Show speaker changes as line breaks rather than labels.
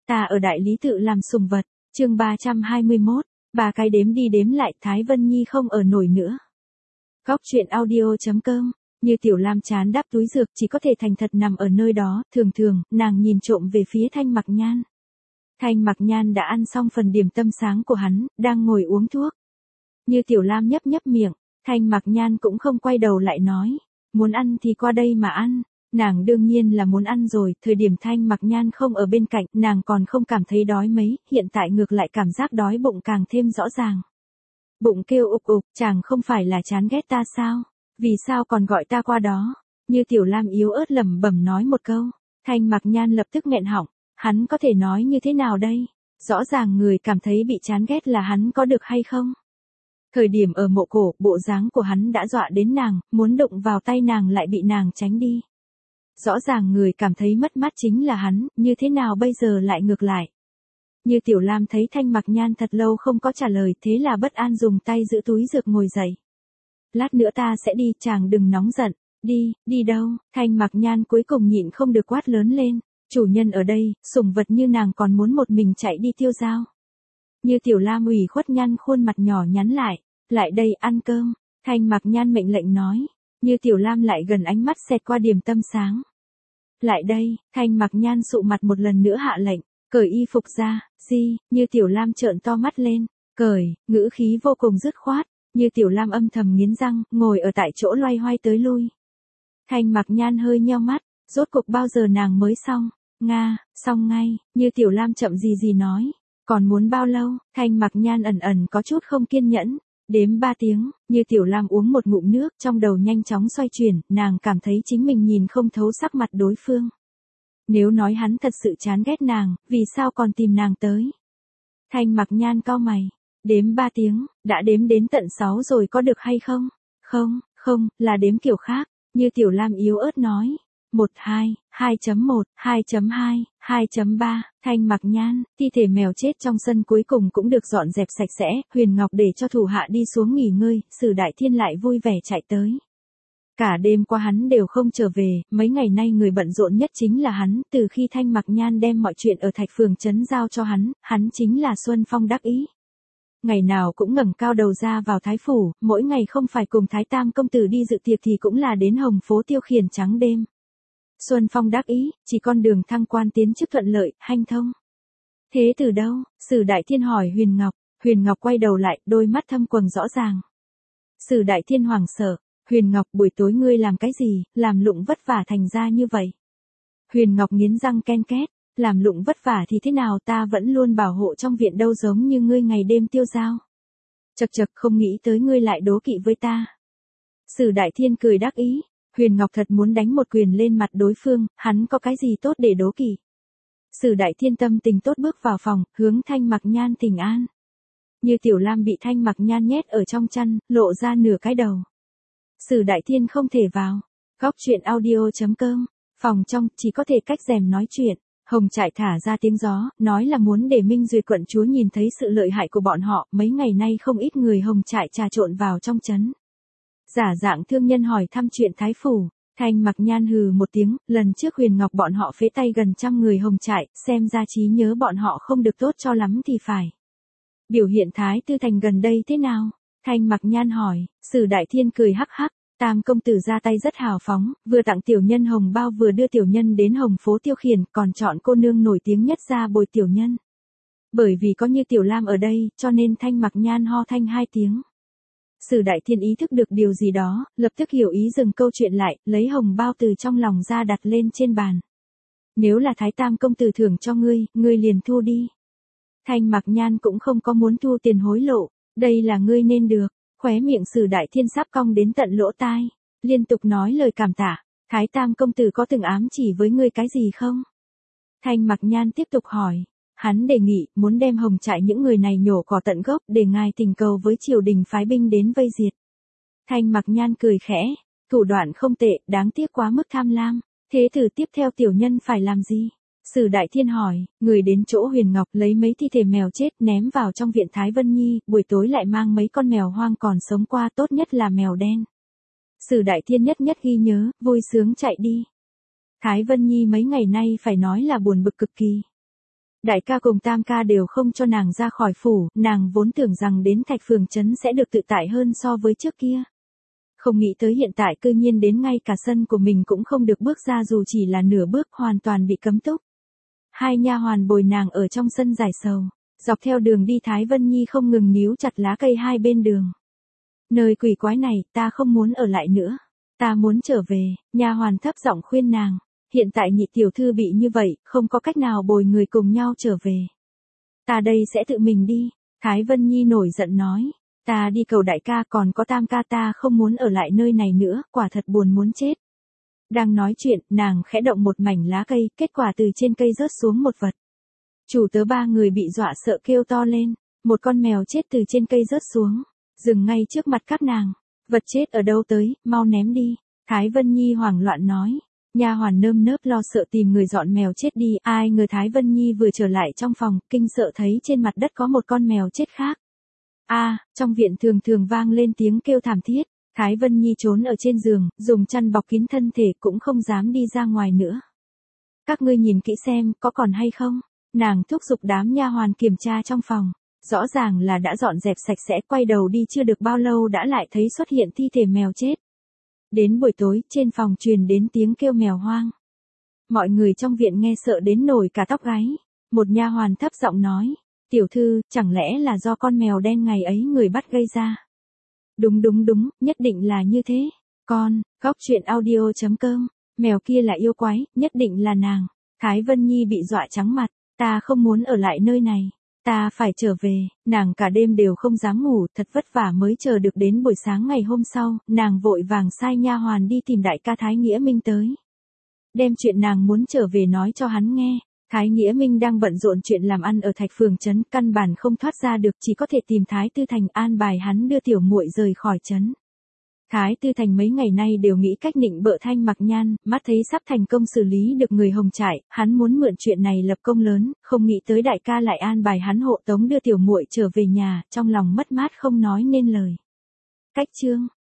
Ta ở đại lý tự làm sùng vật, chương 321, ba cái đếm đi đếm lại Thái Vân Nhi không ở nổi nữa. Góc truyện audio.com, như Tiểu Lam chán đắp túi dược chỉ có thể thành thật nằm ở nơi đó, thường thường, nàng nhìn trộm về phía Thanh Mặc Nhan. Thanh Mặc Nhan đã ăn xong phần điểm tâm sáng của hắn, đang ngồi uống thuốc. Như Tiểu Lam nhấp nhấp miệng, Thanh Mặc Nhan cũng không quay đầu lại nói, muốn ăn thì qua đây mà ăn. Nàng đương nhiên là muốn ăn rồi, thời điểm Thanh Mặc Nhan không ở bên cạnh, nàng còn không cảm thấy đói mấy, hiện tại ngược lại cảm giác đói bụng càng thêm rõ ràng. Bụng kêu ục ục, chàng không phải là chán ghét ta sao? Vì sao còn gọi ta qua đó? Như Tiểu Lam yếu ớt lẩm bẩm nói một câu, Thanh Mặc Nhan lập tức nghẹn họng, hắn có thể nói như thế nào đây? Rõ ràng người cảm thấy bị chán ghét là hắn có được hay không? Thời điểm ở mộ cổ, bộ dáng của hắn đã dọa đến nàng, muốn đụng vào tay nàng lại bị nàng tránh đi. Rõ ràng người cảm thấy mất mát chính là hắn, như thế nào bây giờ lại ngược lại. Như Tiểu Lam thấy Thanh Mặc Nhan thật lâu không có trả lời, thế là bất an dùng tay giữ túi dược ngồi dậy. Lát nữa ta sẽ đi, chàng đừng nóng giận. Đi đâu? Thanh Mặc Nhan cuối cùng nhịn không được quát lớn lên. Chủ nhân ở đây, sủng vật như nàng còn muốn một mình chạy đi tiêu dao. Như Tiểu Lam ủy khuất nhăn khuôn mặt nhỏ nhắn lại đây ăn cơm. Thanh Mặc Nhan mệnh lệnh nói. Như Tiểu Lam lại gần ánh mắt xẹt qua điểm tâm sáng. Lại đây, Thanh Mặc Nhan sụ mặt một lần nữa hạ lệnh, cởi y phục ra, Như Tiểu Lam trợn to mắt lên, cởi, ngữ khí vô cùng dứt khoát, Như Tiểu Lam âm thầm nghiến răng, ngồi ở tại chỗ loay hoay tới lui. Thanh Mặc Nhan hơi nheo mắt, rốt cuộc bao giờ nàng mới xong, xong ngay, Như Tiểu Lam chậm gì nói, còn muốn bao lâu, Thanh Mặc Nhan ẩn có chút không kiên nhẫn. Đếm 3 tiếng, Như Tiểu Lam uống một ngụm nước, trong đầu nhanh chóng xoay chuyển, nàng cảm thấy chính mình nhìn không thấu sắc mặt đối phương. Nếu nói hắn thật sự chán ghét nàng, vì sao còn tìm nàng tới? Thanh Mặc Nhan cau mày, đếm 3 tiếng, đã đếm đến tận 6 rồi có được hay không? Không, là đếm kiểu khác, Như Tiểu Lam yếu ớt nói. 1-2, 2.1, 2.2, 2.3, Thanh Mặc Nhan, thi thể mèo chết trong sân cuối cùng cũng được dọn dẹp sạch sẽ, Huyền Ngọc để cho thủ hạ đi xuống nghỉ ngơi, Sử Đại Thiên lại vui vẻ chạy tới. Cả đêm qua hắn đều không trở về, mấy ngày nay người bận rộn nhất chính là hắn, từ khi Thanh Mặc Nhan đem mọi chuyện ở Thạch Phường trấn giao cho hắn chính là Xuân Phong đắc ý. Ngày nào cũng ngẩng cao đầu ra vào Thái Phủ, mỗi ngày không phải cùng Thái Tam công tử đi dự tiệc thì cũng là đến Hồng Phố tiêu khiển trắng đêm. Xuân Phong đắc ý, chỉ con đường thăng quan tiến chức thuận lợi, hanh thông. Thế từ đâu? Sử Đại Thiên hỏi Huyền Ngọc quay đầu lại, đôi mắt thâm quầng rõ ràng. Sử Đại Thiên hoảng sợ, Huyền Ngọc buổi tối ngươi làm cái gì, làm lụng vất vả thành ra như vậy. Huyền Ngọc nghiến răng ken két, làm lụng vất vả thì thế nào, ta vẫn luôn bảo hộ trong viện đâu giống như ngươi ngày đêm tiêu dao. Chật không nghĩ tới ngươi lại đố kỵ với ta. Sử Đại Thiên cười đắc ý. Huyền Ngọc thật muốn đánh một quyền lên mặt đối phương, hắn có cái gì tốt để đố kỵ. Sử Đại Thiên tâm tình tốt bước vào phòng, hướng Thanh Mặc Nhan thỉnh an. Như Tiểu Lam bị Thanh Mặc Nhan nhét ở trong chăn, lộ ra nửa cái đầu. Sử Đại Thiên không thể vào. Góc truyện audio.com, phòng trong chỉ có thể cách rèm nói chuyện. Hồng Trại thả ra tiếng gió, nói là muốn để Minh Duyệt quận chúa nhìn thấy sự lợi hại của bọn họ, mấy ngày nay không ít người Hồng Trại trà trộn vào trong trấn. Giả dạng thương nhân hỏi thăm chuyện Thái Phủ, Thanh Mặc Nhan hừ một tiếng, lần trước Huyền Ngọc bọn họ phế tay gần 100 người Hồng Trại, xem ra trí nhớ bọn họ không được tốt cho lắm thì phải. Biểu hiện Thái Tư Thành gần đây thế nào? Thanh Mặc Nhan hỏi, Sử Đại Thiên cười hắc hắc, Tam công tử ra tay rất hào phóng, vừa tặng tiểu nhân hồng bao vừa đưa tiểu nhân đến Hồng Phố tiêu khiển, còn chọn cô nương nổi tiếng nhất ra bồi tiểu nhân. Bởi vì có Như Tiểu Lam ở đây, cho nên Thanh Mặc Nhan ho thanh 2 tiếng. Sử Đại Thiên ý thức được điều gì đó, lập tức hiểu ý dừng câu chuyện lại, lấy hồng bao từ trong lòng ra đặt lên trên bàn. Nếu là Thái Tam công tử thưởng cho ngươi liền thu đi. Thanh Mặc Nhan cũng không có muốn thu tiền hối lộ, đây là ngươi nên được. Khóe miệng Sử Đại Thiên sắp cong đến tận lỗ tai, liên tục nói lời cảm tạ. Thái Tam công tử có từng ám chỉ với ngươi cái gì không? Thanh Mặc Nhan tiếp tục hỏi. Hắn đề nghị, muốn đem Hồng Trại những người này nhổ cỏ tận gốc để ngài tình cầu với triều đình phái binh đến vây diệt. Thanh Mặc Nhan cười khẽ, thủ đoạn không tệ, đáng tiếc quá mức tham lam. Thế thử tiếp theo tiểu nhân phải làm gì? Sử Đại Thiên hỏi, người đến chỗ Huyền Ngọc lấy mấy thi thể mèo chết ném vào trong viện Thái Vân Nhi, buổi tối lại mang mấy con mèo hoang còn sống qua, tốt nhất là mèo đen. Sử Đại Thiên nhất ghi nhớ, vui sướng chạy đi. Thái Vân Nhi mấy ngày nay phải nói là buồn bực cực kỳ. Đại ca cùng tam ca đều không cho nàng ra khỏi phủ, nàng vốn tưởng rằng đến Thạch Phường trấn sẽ được tự tại hơn so với trước kia. Không nghĩ tới hiện tại cư nhiên đến ngay cả sân của mình cũng không được bước ra dù chỉ là nửa bước, hoàn toàn bị cấm túc. Hai nha hoàn bồi nàng ở trong sân giải sầu, dọc theo đường đi Thái Vân Nhi không ngừng níu chặt lá cây hai bên đường. Nơi quỷ quái này, ta không muốn ở lại nữa, ta muốn trở về, nha hoàn thấp giọng khuyên nàng. Hiện tại nhị tiểu thư bị như vậy, không có cách nào bồi người cùng nhau trở về. Ta đây sẽ tự mình đi, Thái Vân Nhi nổi giận nói. Ta đi cầu đại ca, còn có tam ca, ta không muốn ở lại nơi này nữa, quả thật buồn muốn chết. Đang nói chuyện, nàng khẽ động một mảnh lá cây, kết quả từ trên cây rớt xuống một vật. Chủ tớ ba người bị dọa sợ kêu to lên, một con mèo chết từ trên cây rớt xuống, dừng ngay trước mặt các nàng. Vật chết ở đâu tới, mau ném đi, Thái Vân Nhi hoảng loạn nói. Nha hoàn nơm nớp lo sợ tìm người dọn mèo chết đi, ai ngờ Thái Vân Nhi vừa trở lại trong phòng, kinh sợ thấy trên mặt đất có một con mèo chết khác. Trong viện thường thường vang lên tiếng kêu thảm thiết, Thái Vân Nhi trốn ở trên giường, dùng chăn bọc kín thân thể cũng không dám đi ra ngoài nữa. Các ngươi nhìn kỹ xem, có còn hay không? Nàng thúc giục đám nha hoàn kiểm tra trong phòng, rõ ràng là đã dọn dẹp sạch sẽ, quay đầu đi chưa được bao lâu đã lại thấy xuất hiện thi thể mèo chết. Đến buổi tối, trên phòng truyền đến tiếng kêu mèo hoang. Mọi người trong viện nghe sợ đến nổi cả tóc gáy. Một nha hoàn thấp giọng nói, tiểu thư, chẳng lẽ là do con mèo đen ngày ấy người bắt gây ra? Đúng, nhất định là như thế. Góc truyện audio.com, mèo kia là yêu quái, nhất định là nàng. Thái Vân Nhi bị dọa trắng mặt, ta không muốn ở lại nơi này. Ta phải trở về, nàng cả đêm đều không dám ngủ, thật vất vả mới chờ được đến buổi sáng ngày hôm sau, nàng vội vàng sai nha hoàn đi tìm đại ca Thái Nghĩa Minh tới. Đem chuyện nàng muốn trở về nói cho hắn nghe. Thái Nghĩa Minh đang bận rộn chuyện làm ăn ở Thạch Phường trấn, căn bản không thoát ra được, chỉ có thể tìm Thái Tư Thành an bài hắn đưa tiểu muội rời khỏi trấn. Thái Tư Thành mấy ngày nay đều nghĩ cách nịnh bợ Thanh Mặc Nhan, mắt thấy sắp thành công xử lý được người Hồng Trại, hắn muốn mượn chuyện này lập công lớn, không nghĩ tới đại ca lại an bài hắn hộ tống đưa tiểu muội trở về nhà, trong lòng mất mát không nói nên lời. Cách chương